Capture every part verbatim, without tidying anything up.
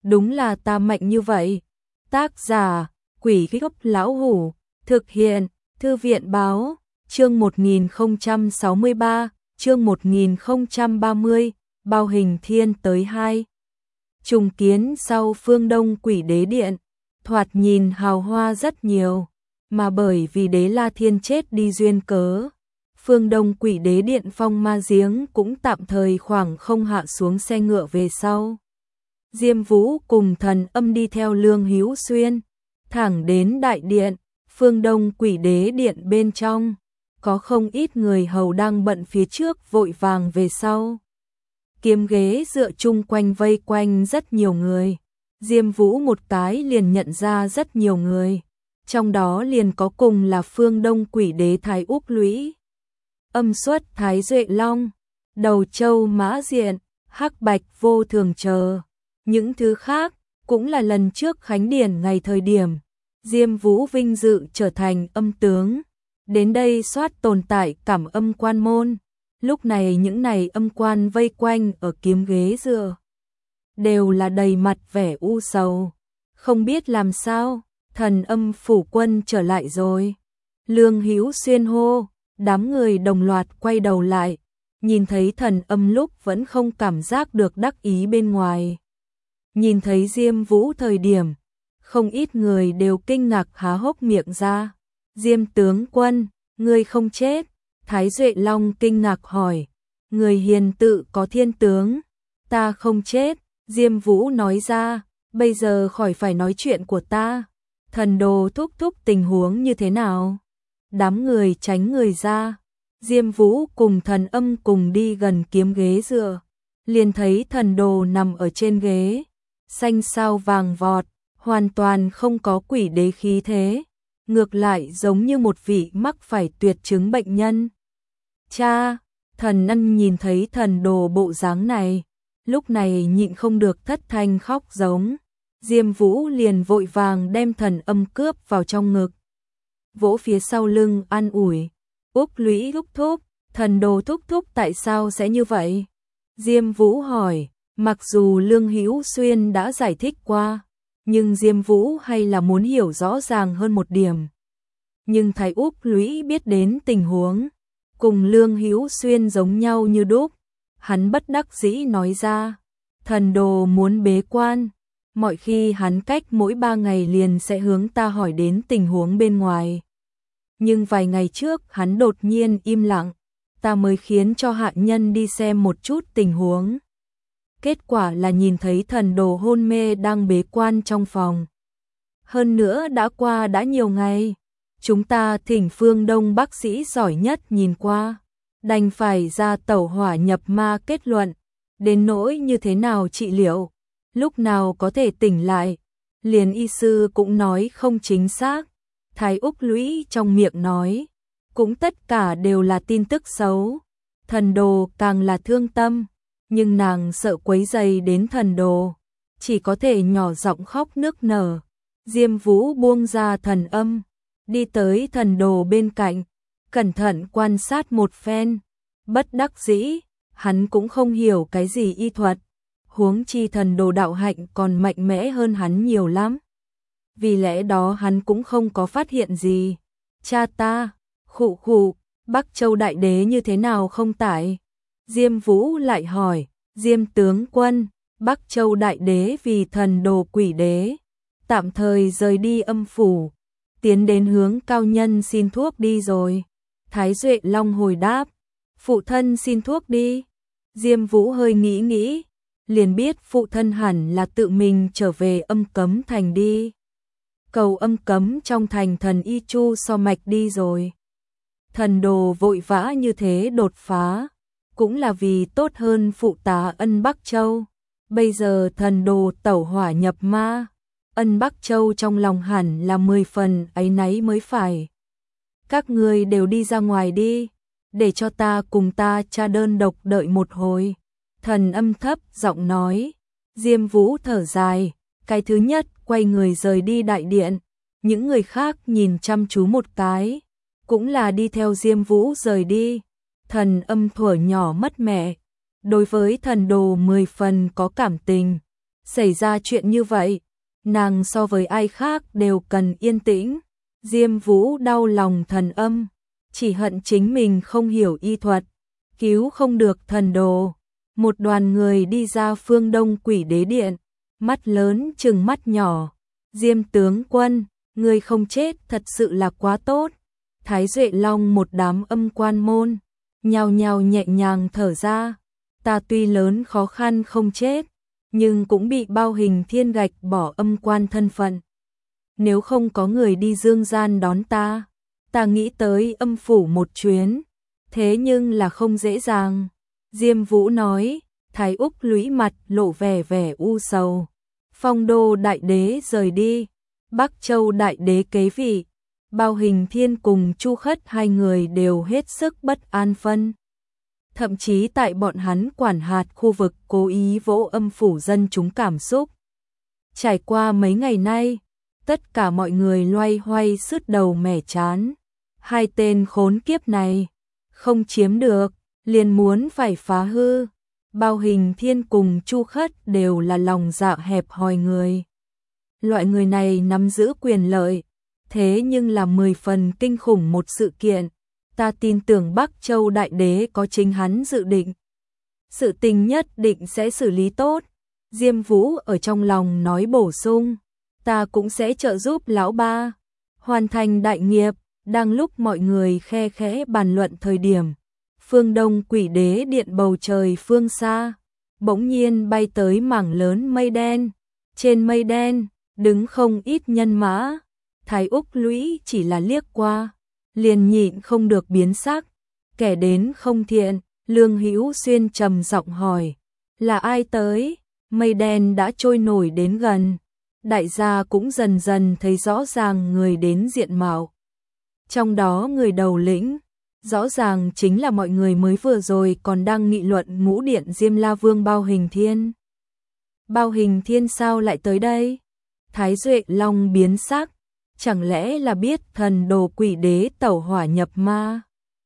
đúng là ta mạnh như vậy. Tác giả, Quỷ Gốc Lão Hủ, thực hiện, Thư viện Báo, chương một nghìn không trăm sáu mươi ba, chương một nghìn không trăm ba mươi, Bao Hình Thiên tới hai. Trùng kiến sau Phương Đông Quỷ Đế Điện, thoạt nhìn hào hoa rất nhiều, mà bởi vì Đế La Thiên chết đi duyên cớ, Phương Đông Quỷ Đế Điện phong ma giếng cũng tạm thời khoảng không hạ xuống xe ngựa về sau. Diêm Vũ cùng Thần Âm đi theo Lương Hữu Xuyên, thẳng đến đại điện, Phương Đông Quỷ Đế Điện bên trong, có không ít người hầu đang bận phía trước vội vàng về sau. Kiếm ghế dựa chung quanh vây quanh rất nhiều người, Diêm Vũ một cái liền nhận ra rất nhiều người, trong đó liền có cùng là Phương Đông Quỷ Đế Thái Úc Lũy, Âm Xuất Thái Duệ Long, Đầu Châu Mã Diện, Hắc Bạch Vô Thường chờ. Những thứ khác cũng là lần trước khánh điển ngày thời điểm Diêm Vũ vinh dự trở thành âm tướng, đến đây soát tồn tại cảm âm quan môn. Lúc này những này âm quan vây quanh ở kiếm ghế dựa đều là đầy mặt vẻ u sầu, không biết làm sao, Thần Âm phủ quân trở lại rồi. Lương Hữu Xuyên hô, đám người đồng loạt quay đầu lại, nhìn thấy Thần Âm lúc vẫn không cảm giác được đắc ý bên ngoài. Nhìn thấy Diêm Vũ thời điểm, không ít người đều kinh ngạc há hốc miệng ra. Diêm tướng quân, ngươi không chết? Thái Duệ Long kinh ngạc hỏi. Người hiền tự có thiên tướng, ta không chết. Diêm Vũ nói ra, bây giờ khỏi phải nói chuyện của ta. Thần đồ thúc thúc tình huống như thế nào? Đám người tránh người ra. Diêm Vũ cùng Thần Âm cùng đi gần kiếm ghế dựa, liền thấy thần đồ nằm ở trên ghế, xanh sao vàng vọt, hoàn toàn không có quỷ đế khí thế, ngược lại giống như một vị mắc phải tuyệt chứng bệnh nhân. Cha, Thần Ân nhìn thấy thần đồ bộ dáng này, lúc này nhịn không được thất thanh khóc giống. Diêm Vũ liền vội vàng đem Thần Âm cướp vào trong ngực, vỗ phía sau lưng an ủi. Úc Lũy thúc thúc, thần đồ thúc thúc tại sao sẽ như vậy? Diêm Vũ hỏi. Mặc dù Lương Hữu Xuyên đã giải thích qua, nhưng Diêm Vũ hay là muốn hiểu rõ ràng hơn một điểm. Nhưng Thái Úc Lũy biết đến tình huống cùng Lương Hữu Xuyên giống nhau như đúc, hắn bất đắc dĩ nói ra, thần đồ muốn bế quan, mọi khi hắn cách mỗi ba ngày liền sẽ hướng ta hỏi đến tình huống bên ngoài. Nhưng vài ngày trước hắn đột nhiên im lặng, ta mới khiến cho hạ nhân đi xem một chút tình huống. Kết quả là nhìn thấy thần đồ hôn mê đang bế quan trong phòng. Hơn nữa đã qua đã nhiều ngày, chúng ta thỉnh Phương Đông bác sĩ giỏi nhất nhìn qua, đành phải ra tẩu hỏa nhập ma kết luận, đến nỗi như thế nào trị liệu, lúc nào có thể tỉnh lại, liền y sư cũng nói không chính xác. Thái Úc Lũy trong miệng nói, cũng tất cả đều là tin tức xấu, thần đồ càng là thương tâm. Nhưng nàng sợ quấy rầy đến thần đồ, chỉ có thể nhỏ giọng khóc nức nở. Diêm Vũ buông ra Thần Âm, đi tới thần đồ bên cạnh, cẩn thận quan sát một phen. Bất đắc dĩ, hắn cũng không hiểu cái gì y thuật, huống chi thần đồ đạo hạnh còn mạnh mẽ hơn hắn nhiều lắm. Vì lẽ đó hắn cũng không có phát hiện gì. Cha ta, khụ khụ, Bắc Châu Đại Đế như thế nào không tại? Diêm Vũ lại hỏi. Diêm tướng quân, Bắc Châu Đại Đế vì thần đồ quỷ đế, tạm thời rời đi âm phủ, tiến đến hướng cao nhân xin thuốc đi rồi. Thái Duệ Long hồi đáp, phụ thân xin thuốc đi. Diêm Vũ hơi nghĩ nghĩ, liền biết phụ thân hẳn là tự mình trở về Âm Cấm Thành đi. Cầu Âm Cấm trong thành thần y chu so mạch đi rồi. Thần đồ vội vã như thế đột phá, cũng là vì tốt hơn phụ tá Ân Bắc Châu. Bây giờ thần đồ tẩu hỏa nhập ma, Ân Bắc Châu trong lòng hẳn là mười phần áy náy mới phải. Các ngươi đều đi ra ngoài đi, để cho ta cùng ta cha đơn độc đợi một hồi. Thần Âm thấp giọng nói. Diêm Vũ thở dài, cái thứ nhất quay người rời đi đại điện, những người khác nhìn chăm chú một cái, cũng là đi theo Diêm Vũ rời đi. Thần Âm thuở nhỏ mất mẹ, đối với thần đồ mười phần có cảm tình, Xảy ra chuyện như vậy, nàng so với ai khác đều cần yên tĩnh. Diêm Vũ đau lòng thần âm, chỉ hận chính mình không hiểu y thuật, cứu không được thần đồ. Một đoàn người đi ra phương đông Quỷ Đế Điện, mắt lớn chừng mắt nhỏ. Diêm tướng quân, người không chết thật sự là quá tốt. Thái Duệ Long một đám âm quan môn, nhao nhao nhẹ nhàng thở ra. Ta tuy lớn khó khăn không chết, nhưng cũng bị Bao Hình Thiên gạch bỏ âm quan thân phận. Nếu không có người đi dương gian đón ta, ta nghĩ tới âm phủ một chuyến, thế nhưng là không dễ dàng. Diêm Vũ nói, Thái Úc lũy mặt lộ vẻ vẻ u sầu. Phong Đô đại đế rời đi, Bắc Châu đại đế kế vị, Bao Hình Thiên cùng Chu Khất hai người đều hết sức bất an phân. Thậm chí tại bọn hắn quản hạt khu vực cố ý vỗ âm phủ dân chúng cảm xúc. Trải qua mấy ngày nay, tất cả mọi người loay hoay sứt đầu mẻ chán. Hai tên khốn kiếp này, không chiếm được, liền muốn phải phá hư. Bao Hình Thiên cùng Chu Khất đều là lòng dạ hẹp hòi người. Loại người này nắm giữ quyền lợi, thế nhưng là mười phần kinh khủng một sự kiện. Ta tin tưởng Bắc Châu đại đế có chính hắn dự định. Sự tình nhất định sẽ xử lý tốt. Diêm Vũ ở trong lòng nói bổ sung, ta cũng sẽ trợ giúp lão ba hoàn thành đại nghiệp. Đang lúc mọi người khe khẽ bàn luận thời điểm, phương đông Quỷ Đế Điện bầu trời phương xa, bỗng nhiên bay tới mảng lớn mây đen. Trên mây đen, đứng không ít nhân mã. Thái Úc lũy chỉ là liếc qua, liền nhịn không được biến sắc. Kẻ đến không thiện, Lương Hữu Xuyên trầm giọng hỏi, là ai tới? Mây đen đã trôi nổi đến gần, đại gia cũng dần dần thấy rõ ràng người đến diện mạo. Trong đó người đầu lĩnh, rõ ràng chính là mọi người mới vừa rồi còn đang nghị luận ngũ điện Diêm La Vương Bao Hình Thiên. Bao Hình Thiên sao lại tới đây? Thái Duệ Long biến sắc, chẳng lẽ là biết thần đồ Quỷ Đế tẩu hỏa nhập ma?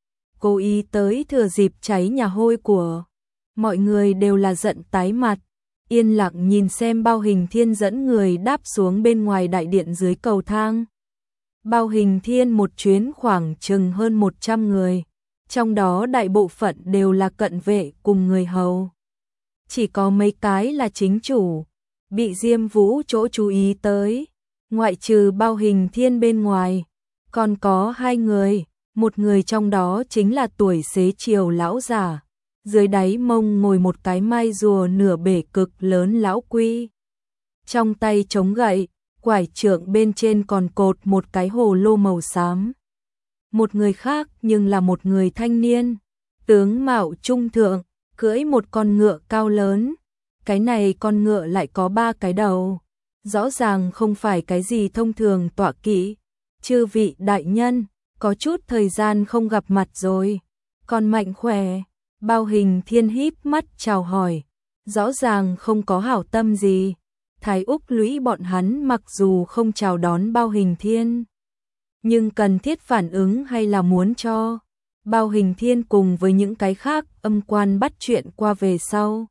Cố ý tới thừa dịp cháy nhà hôi của. Mọi người đều là giận tái mặt, yên lặng nhìn xem Bao Hình Thiên dẫn người đáp xuống bên ngoài đại điện dưới cầu thang. Bao Hình Thiên một chuyến khoảng chừng hơn một trăm người, trong đó đại bộ phận đều là cận vệ cùng người hầu. Chỉ có mấy cái là chính chủ, bị Diêm Vũ chỗ chú ý tới. Ngoại trừ Bao Hình Thiên bên ngoài, còn có hai người, một người trong đó chính là tuổi xế chiều lão giả. Dưới đáy mông ngồi một cái mai rùa nửa bể cực lớn lão quy. Trong tay chống gậy, quải trượng bên trên còn cột một cái hồ lô màu xám. Một người khác nhưng là một người thanh niên, tướng mạo trung thượng, cưỡi một con ngựa cao lớn. Cái này con ngựa lại có ba cái đầu, rõ ràng không phải cái gì thông thường tọa kỵ. Chư vị đại nhân, có chút thời gian không gặp mặt rồi, còn mạnh khỏe. Bao Hình Thiên híp mắt chào hỏi, rõ ràng không có hảo tâm gì. Thái Úc lũy bọn hắn mặc dù không chào đón Bao Hình Thiên, nhưng cần thiết phản ứng hay là muốn cho Bao Hình Thiên cùng với những cái khác âm quan bắt chuyện qua về sau.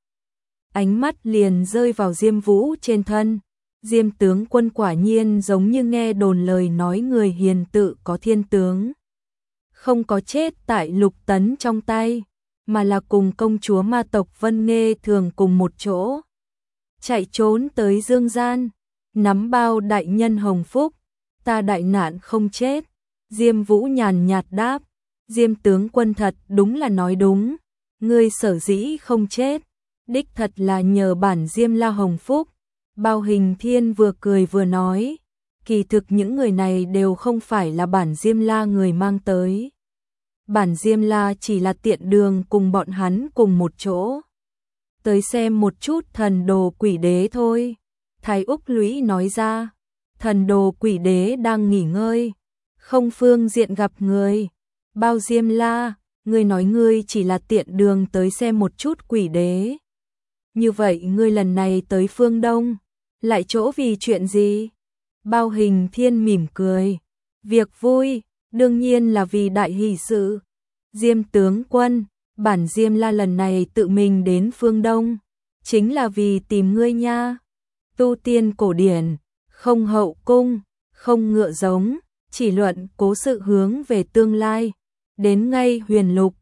Ánh mắt liền rơi vào Diêm Vũ trên thân. Diêm tướng quân quả nhiên giống như nghe đồn lời nói người hiền tự có thiên tướng. Không có chết tại Lục Tấn trong tay, mà là cùng công chúa ma tộc Vân Nghê Thường cùng một chỗ. Chạy trốn tới dương gian, nắm bao đại nhân hồng phúc, ta đại nạn không chết. Diêm Vũ nhàn nhạt đáp, Diêm tướng quân thật đúng là nói đúng, ngươi sở dĩ không chết, đích thật là nhờ bản Diêm La hồng phúc. Bao Hình Thiên vừa cười vừa nói, kỳ thực những người này đều không phải là bản Diêm La người mang tới. Bản Diêm La chỉ là tiện đường cùng bọn hắn cùng một chỗ. Tới xem một chút thần đồ Quỷ Đế thôi. Thái Úc lũy nói ra, thần đồ Quỷ Đế đang nghỉ ngơi, không phương diện gặp người. Bao Diêm La, ngươi nói ngươi chỉ là tiện đường tới xem một chút Quỷ Đế. Như vậy ngươi lần này tới phương Đông, lại chỗ vì chuyện gì? Bao Hình Thiên mỉm cười, việc vui, đương nhiên là vì đại hỷ sự. Diêm tướng quân, bản Diêm La lần này tự mình đến phương Đông, chính là vì tìm ngươi nha. tu tiên cổ điển, không hậu cung, không ngựa giống, chỉ luận cố sự hướng về tương lai. Đến ngay huyền lục,